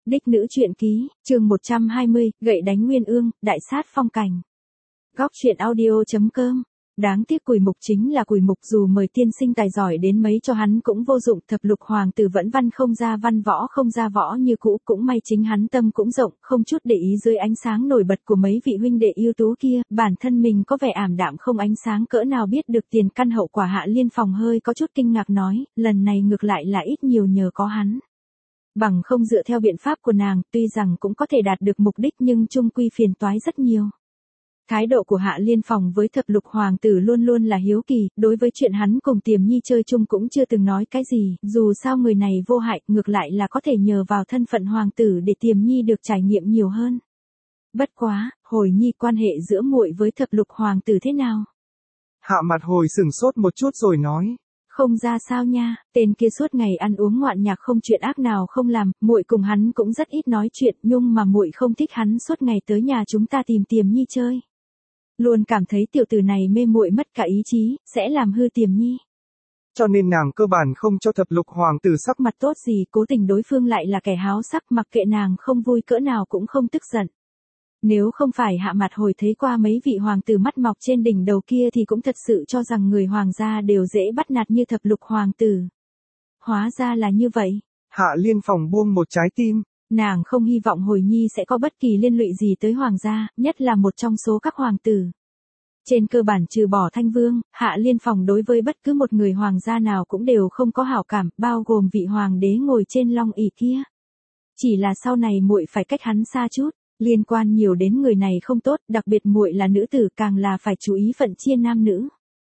Đích nữ truyện ký, chương 120, gậy đánh Nguyên Ương, đại sát phong cảnh. Góc truyện audio.com. Đáng tiếc Cùi Mục chính là Cùi Mục, dù mời tiên sinh tài giỏi đến mấy cho hắn cũng vô dụng. Thập lục hoàng tử vẫn văn võ không ra võ như cũ, cũng may chính hắn tâm cũng rộng, không chút để ý dưới ánh sáng nổi bật của mấy vị huynh đệ ưu tú kia, bản thân mình có vẻ ảm đạm không ánh sáng cỡ nào. Biết được tiền căn hậu quả, Hạ Liên Phòng hơi có chút kinh ngạc nói, lần này ngược lại là ít nhiều nhờ có hắn. Bằng không dựa theo biện pháp của nàng, tuy rằng cũng có thể đạt được mục đích nhưng chung quy phiền toái rất nhiều. Thái độ của Hạ Liên Phòng với thập lục hoàng tử luôn luôn là hiếu kỳ, đối với chuyện hắn cùng Tiềm Nhi chơi chung cũng chưa từng nói cái gì, dù sao người này vô hại, ngược lại là có thể nhờ vào thân phận hoàng tử để Tiềm Nhi được trải nghiệm nhiều hơn. Bất quá, Hồi Nhi quan hệ giữa muội với thập lục hoàng tử thế nào? Hạ Mặt Hồi sửng sốt một chút rồi nói. Không ra sao nha, tên kia suốt ngày ăn uống ngoạn nhạc không chuyện ác nào không làm, muội cùng hắn cũng rất ít nói chuyện, nhưng mà muội không thích hắn suốt ngày tới nhà chúng ta tìm Tiềm Nhi chơi. Luôn cảm thấy tiểu tử này mê muội mất cả ý chí, sẽ làm hư Tiềm Nhi. Cho nên nàng cơ bản không cho thập lục hoàng tử sắc mặt tốt gì, cố tình đối phương lại là kẻ háo sắc, mặc kệ nàng không vui cỡ nào cũng không tức giận. Nếu không phải Hạ Mặt Hồi thấy qua mấy vị hoàng tử mắt mọc trên đỉnh đầu kia thì cũng thật sự cho rằng người hoàng gia đều dễ bắt nạt như thập lục hoàng tử. Hóa ra là như vậy. Hạ Liên Phòng buông một trái tim. Nàng không hy vọng Hồi Nhi sẽ có bất kỳ liên lụy gì tới hoàng gia, nhất là một trong số các hoàng tử. Trên cơ bản trừ bỏ Thanh Vương, Hạ Liên Phòng đối với bất cứ một người hoàng gia nào cũng đều không có hảo cảm, bao gồm vị hoàng đế ngồi trên long ỷ kia. Chỉ là sau này muội phải cách hắn xa chút, liên quan nhiều đến người này không tốt, đặc biệt muội là nữ tử càng là phải chú ý phận chia nam nữ.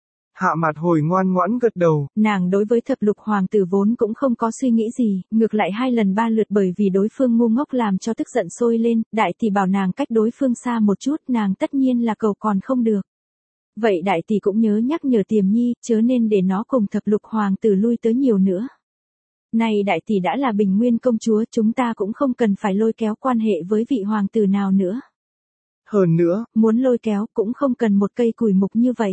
Hạ Mặt Hồi ngoan ngoãn gật đầu. Nàng đối với thập lục hoàng tử vốn cũng không có suy nghĩ gì, ngược lại 2 lần 3 lượt bởi vì đối phương ngu ngốc làm cho tức giận sôi lên, đại tỷ bảo nàng cách đối phương xa một chút, nàng tất nhiên là cầu còn không được. Vậy đại tỷ cũng nhớ nhắc nhở Tiềm Nhi, chớ nên để nó cùng thập lục hoàng tử lui tới nhiều nữa. Này đại tỷ đã là Bình Nguyên công chúa, chúng ta cũng không cần phải lôi kéo quan hệ với vị hoàng tử nào nữa. Hơn nữa, muốn lôi kéo cũng không cần một cây Cùi Mục như vậy.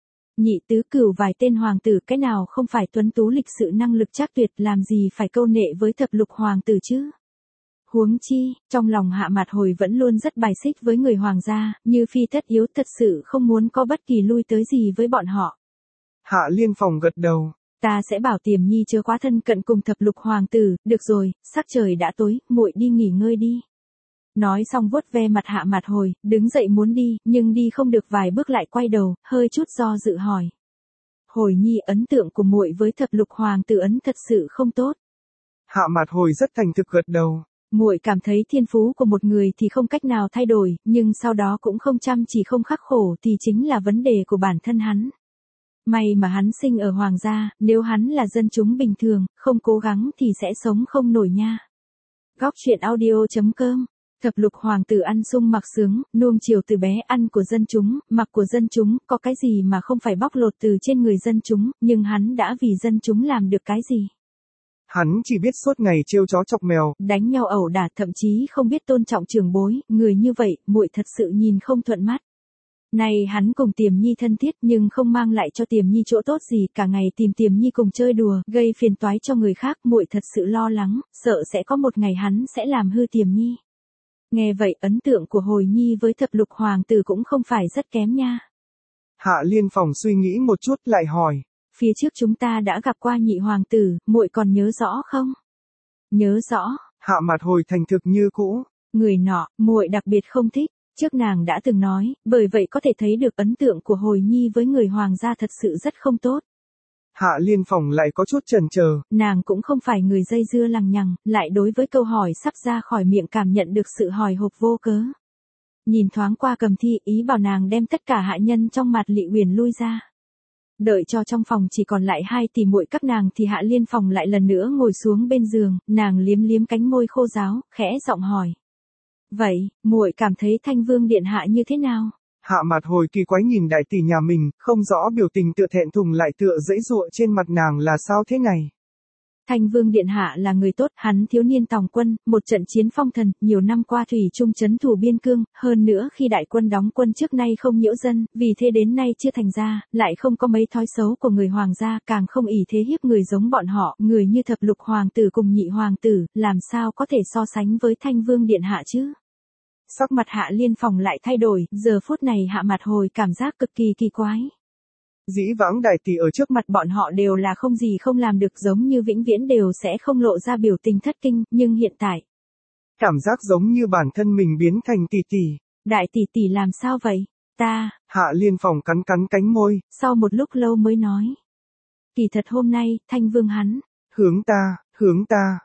Nhị tứ cửu vài tên hoàng tử cái nào không phải tuấn tú lịch sự năng lực trác tuyệt, làm gì phải câu nệ với thập lục hoàng tử chứ. Huống chi, trong lòng Hạ Mặt Hồi vẫn luôn rất bài xích với người hoàng gia, như phi tất yếu thật sự không muốn có bất kỳ lui tới gì với bọn họ. Hạ Liên Phòng gật đầu. Ta sẽ bảo Tiềm Nhi chớ quá thân cận cùng thập lục hoàng tử, được rồi, sắc trời đã tối, muội đi nghỉ ngơi đi. Nói xong vuốt ve mặt Hạ Mặt Hồi, đứng dậy muốn đi, nhưng đi không được vài bước lại quay đầu, hơi chút do dự hỏi. Hồi Nhi, ấn tượng của muội với thập lục hoàng tử ấn thật sự không tốt. Hạ Mặt Hồi rất thành thực gật đầu. Muội cảm thấy thiên phú của một người thì không cách nào thay đổi, nhưng sau đó cũng không chăm chỉ không khắc khổ thì chính là vấn đề của bản thân hắn. May mà hắn sinh ở hoàng gia, nếu hắn là dân chúng bình thường, không cố gắng thì sẽ sống không nổi nha. Góc truyện audio.com. Thập lục hoàng tử ăn sung mặc sướng, nuông chiều từ bé, ăn của dân chúng, mặc của dân chúng, có cái gì mà không phải bóc lột từ trên người dân chúng, nhưng hắn đã vì dân chúng làm được cái gì? Hắn chỉ biết suốt ngày trêu chó chọc mèo, đánh nhau ẩu đả, thậm chí không biết tôn trọng trưởng bối, người như vậy, muội thật sự nhìn không thuận mắt. Này hắn cùng Tiềm Nhi thân thiết nhưng không mang lại cho Tiềm Nhi chỗ tốt gì, cả ngày tìm Tiềm Nhi cùng chơi đùa, gây phiền toái cho người khác, muội thật sự lo lắng, sợ sẽ có một ngày hắn sẽ làm hư Tiềm Nhi. Nghe vậy, ấn tượng của Hồi Nhi với thập lục hoàng tử cũng không phải rất kém nha. Hạ Liên Phòng suy nghĩ một chút lại hỏi. Phía trước chúng ta đã gặp qua nhị hoàng tử, muội còn nhớ rõ không? Nhớ rõ. Hạ Mặt Hồi thành thực như cũ. Người nọ, muội đặc biệt không thích, trước nàng đã từng nói, bởi vậy có thể thấy được ấn tượng của Hồi Nhi với người hoàng gia thật sự rất không tốt. Hạ Liên Phòng lại có chút chần chờ. Nàng cũng không phải người dây dưa lằng nhằng, lại đối với câu hỏi sắp ra khỏi miệng cảm nhận được sự hồi hộp vô cớ. Nhìn thoáng qua Cầm Thi, ý bảo nàng đem tất cả hạ nhân trong mặt Lị Uyển lui ra. Đợi cho trong phòng chỉ còn lại 2 tỷ muội các nàng thì Hạ Liên Phòng lại lần nữa ngồi xuống bên giường, nàng liếm liếm cánh môi khô ráo, khẽ giọng hỏi. Vậy, muội cảm thấy Thanh Vương điện hạ như thế nào? Hạ Mặt Hồi kỳ quái nhìn đại tỷ nhà mình, không rõ biểu tình tựa thẹn thùng lại tựa dãy dụa trên mặt nàng là sao thế này. Thanh Vương Điện Hạ là người tốt, hắn thiếu niên tòng quân, một trận chiến phong thần, nhiều năm qua thủy chung trấn thủ biên cương, hơn nữa khi đại quân đóng quân trước nay không nhiễu dân, vì thế đến nay chưa thành ra, lại không có mấy thói xấu của người hoàng gia, càng không ỷ thế hiếp người giống bọn họ, người như thập lục hoàng tử cùng nhị hoàng tử, làm sao có thể so sánh với Thanh Vương Điện Hạ chứ? Sắc mặt Hạ Liên Phòng lại thay đổi, giờ phút này Hạ Mạt Hồi cảm giác cực kỳ kỳ quái. Dĩ vãng đại tỷ ở trước Mặt bọn họ đều là không gì không làm được, giống như vĩnh viễn đều sẽ không lộ ra biểu tình thất kinh, nhưng hiện tại, cảm giác giống như bản thân mình biến thành tỷ tỷ. Đại tỷ tỷ làm sao vậy? Ta. Hạ Liên Phòng cắn cắn cánh môi. Sau một lúc lâu mới nói. Kỳ thật hôm nay, Thanh Vương hắn. Hướng ta.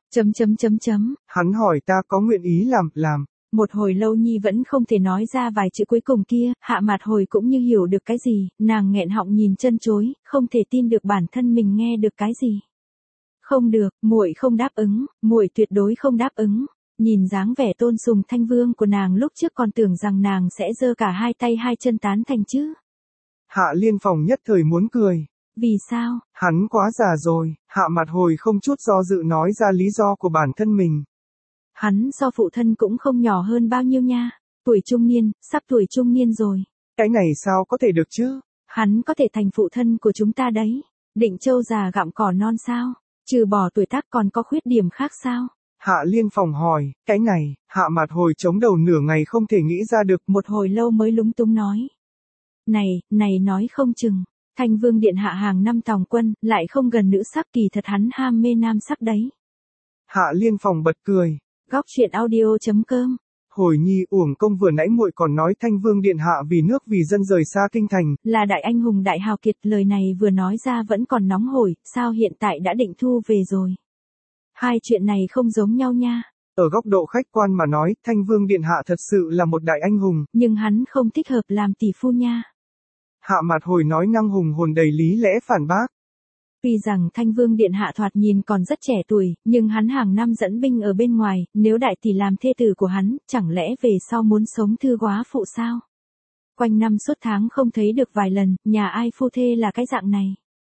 Hắn hỏi ta có nguyện ý làm. Một hồi lâu Nhi vẫn không thể nói ra vài chữ cuối cùng kia, Hạ Mạt Hồi cũng như hiểu được cái gì, nàng nghẹn họng nhìn chân chối, không thể tin được bản thân mình nghe được cái gì. Không được, muội không đáp ứng, muội tuyệt đối không đáp ứng. Nhìn dáng vẻ tôn sùng Thanh Vương của nàng lúc trước còn tưởng rằng nàng sẽ giơ cả hai tay hai chân tán thành chứ. Hạ Liên Phòng nhất thời muốn cười. Vì sao? Hắn quá già rồi, Hạ Mạt Hồi không chút do dự nói ra lý do của bản thân mình. Hắn so phụ thân cũng không nhỏ hơn bao nhiêu nha, tuổi trung niên, sắp tuổi trung niên rồi. Cái này sao có thể được chứ? Hắn có thể thành phụ thân của chúng ta đấy. Định Châu già gặm cỏ non sao? Trừ bỏ tuổi tác còn có khuyết điểm khác sao? Hạ Liên Phòng hỏi, cái này, Hạ Mạt Hồi chống đầu nửa ngày không thể nghĩ ra được. Một hồi lâu mới lúng túng nói. Này nói không chừng, Thanh Vương Điện Hạ hàng năm tòng quân, lại không gần nữ sắc, kỳ thật hắn ham mê nam sắc đấy. Hạ Liên Phòng bật cười. Góc truyện audio.com. Hồi nhi uổng công vừa nãy muội còn nói Thanh Vương Điện Hạ vì nước vì dân rời xa kinh thành. Là đại anh hùng đại hào kiệt, lời này vừa nói ra vẫn còn nóng hổi, sao hiện tại đã định thu về rồi. Hai chuyện này không giống nhau nha. Ở góc độ khách quan mà nói, Thanh Vương Điện Hạ thật sự là một đại anh hùng. Nhưng hắn không thích hợp làm tỷ phu nha. Hạ Mạt Hồi nói năng hùng hồn đầy lý lẽ phản bác. Tuy rằng Thanh Vương Điện Hạ thoạt nhìn còn rất trẻ tuổi, nhưng hắn hàng năm dẫn binh ở bên ngoài, nếu đại tỷ làm thê tử của hắn, chẳng lẽ về sau muốn sống thư góa phụ sao? Quanh năm suốt tháng không thấy được vài lần, nhà ai phu thê là cái dạng này.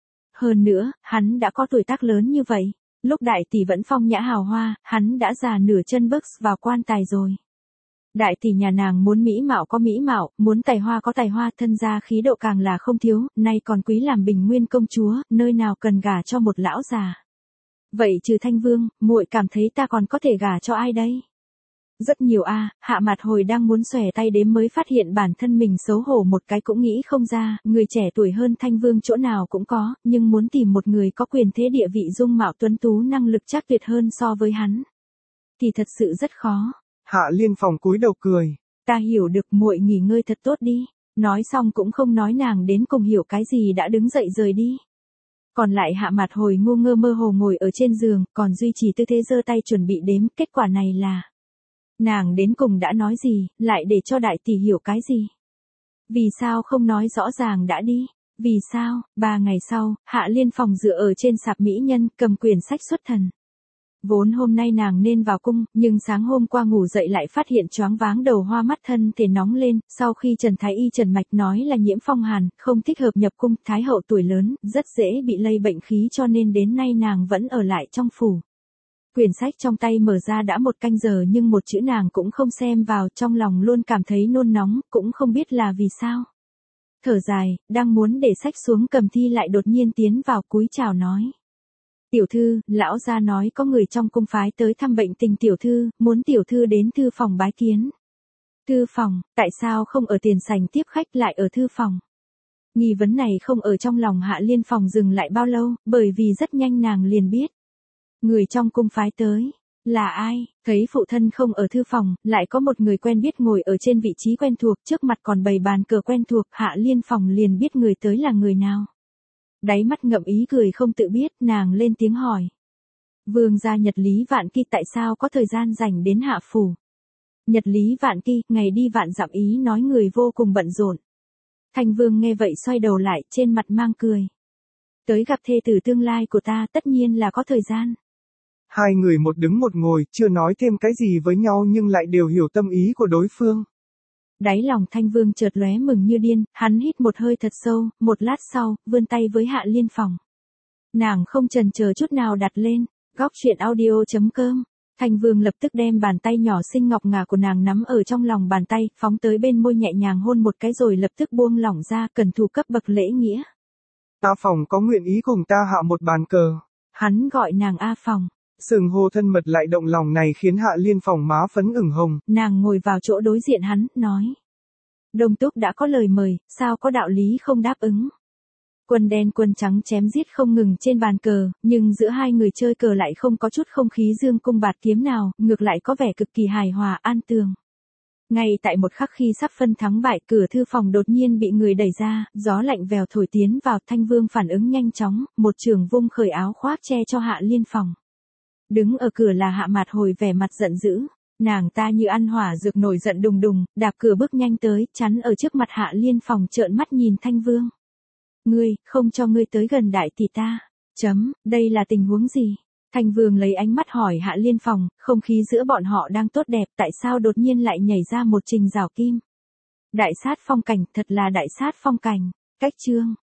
Hơn nữa, hắn đã có tuổi tác lớn như vậy, lúc đại tỷ vẫn phong nhã hào hoa, hắn đã già nửa chân bước vào quan tài rồi. Đại tỷ nhà nàng muốn mỹ mạo có mỹ mạo, muốn tài hoa có tài hoa, thân gia khí độ càng là không thiếu, nay còn quý làm bình nguyên công chúa, nơi nào cần gả cho một lão già. Vậy trừ Thanh Vương, muội cảm thấy ta còn có thể gả cho ai đây? Rất nhiều a. Hạ Mạt Hồi đang muốn xòe tay đếm mới phát hiện bản thân mình xấu hổ một cái cũng nghĩ không ra, người trẻ tuổi hơn Thanh Vương chỗ nào cũng có, nhưng muốn tìm một người có quyền thế địa vị dung mạo tuấn tú năng lực chắc tuyệt hơn so với hắn, thì thật sự rất khó. Hạ Liên Phòng cúi đầu cười. Ta hiểu được, muội nghỉ ngơi thật tốt đi. Nói xong cũng không nói nàng đến cùng hiểu cái gì đã đứng dậy rời đi. Còn lại Hạ Mạt Hồi ngu ngơ mơ hồ ngồi ở trên giường, còn duy trì tư thế giơ tay chuẩn bị đếm, kết quả này là. Nàng đến cùng đã nói gì, lại để cho đại tỷ hiểu cái gì? Vì sao không nói rõ ràng đã đi? Vì sao? 3 ngày sau, Hạ Liên Phòng dựa ở trên sạp mỹ nhân, cầm quyển sách xuất thần. Vốn hôm nay nàng nên vào cung, nhưng sáng hôm qua ngủ dậy lại phát hiện choáng váng đầu hoa mắt thân thể nóng lên, sau khi Trần Thái Y Trần Mạch nói là nhiễm phong hàn, không thích hợp nhập cung, Thái hậu tuổi lớn, rất dễ bị lây bệnh khí cho nên đến nay nàng vẫn ở lại trong phủ. Quyển sách trong tay mở ra đã 1 canh giờ nhưng một chữ nàng cũng không xem vào, trong lòng luôn cảm thấy nôn nóng, cũng không biết là vì sao. Thở dài, đang muốn để sách xuống cầm thi lại đột nhiên tiến vào cúi chào nói. Tiểu thư, lão gia nói có người trong cung phái tới thăm bệnh tình tiểu thư, muốn tiểu thư đến thư phòng bái kiến. Thư phòng, tại sao không ở tiền sảnh tiếp khách lại ở thư phòng? Nghi vấn này không ở trong lòng Hạ Liên Phòng dừng lại bao lâu, bởi vì rất nhanh nàng liền biết. Người trong cung phái tới, là ai? Thấy phụ thân không ở thư phòng, lại có một người quen biết ngồi ở trên vị trí quen thuộc, trước mặt còn bày bàn cờ quen thuộc, Hạ Liên Phòng liền biết người tới là người nào. Đáy mắt ngậm ý cười không tự biết, nàng lên tiếng hỏi. Vương gia Nhật Lý Vạn Kỳ tại sao có thời gian dành đến hạ phủ? Nhật Lý Vạn Kỳ, ngày đi vạn dặm ý nói người vô cùng bận rộn. Thanh Vương nghe vậy xoay đầu lại, trên mặt mang cười. Tới gặp thê tử tương lai của ta tất nhiên là có thời gian. Hai người một đứng một ngồi, chưa nói thêm cái gì với nhau nhưng lại đều hiểu tâm ý của đối phương. Đáy lòng Thanh Vương chợt lóe mừng như điên, hắn hít một hơi thật sâu, một lát sau, vươn tay với Hạ Liên Phòng. Nàng không chần chờ chút nào đặt lên, Góc truyện audio.com. Thanh Vương lập tức đem bàn tay nhỏ xinh ngọc ngà của nàng nắm ở trong lòng bàn tay, phóng tới bên môi nhẹ nhàng hôn một cái rồi lập tức buông lỏng ra, cần thủ cấp bậc lễ nghĩa. A Phòng có nguyện ý cùng ta hạ một bàn cờ. Hắn gọi nàng A Phòng. Sừng hô thân mật lại động lòng này khiến Hạ Liên Phòng má phấn ửng hồng. Nàng ngồi vào chỗ đối diện hắn, nói. Đông Túc đã có lời mời, sao có đạo lý không đáp ứng. Quân đen quân trắng chém giết không ngừng trên bàn cờ, nhưng giữa hai người chơi cờ lại không có chút không khí dương cung bạt kiếm nào, ngược lại có vẻ cực kỳ hài hòa an tường. Ngay tại một khắc khi sắp phân thắng bại, cửa thư phòng đột nhiên bị người đẩy ra, gió lạnh vèo thổi tiến vào. Thanh Vương phản ứng nhanh chóng, một trường vung khởi áo khoác che cho Hạ Liên Phòng. Đứng ở cửa là Hạ Mạt Hồi vẻ mặt giận dữ, nàng ta như ăn hỏa dược nổi giận đùng đùng, đạp cửa bước nhanh tới, chắn ở trước mặt Hạ Liên Phòng trợn mắt nhìn Thanh Vương. Ngươi, không cho ngươi tới gần đại tỷ ta. Đây là tình huống gì? Thanh Vương lấy ánh mắt hỏi Hạ Liên Phòng, không khí giữa bọn họ đang tốt đẹp, tại sao đột nhiên lại nhảy ra một trình rào kim? Đại sát phong cảnh, thật là đại sát phong cảnh. Cách chương.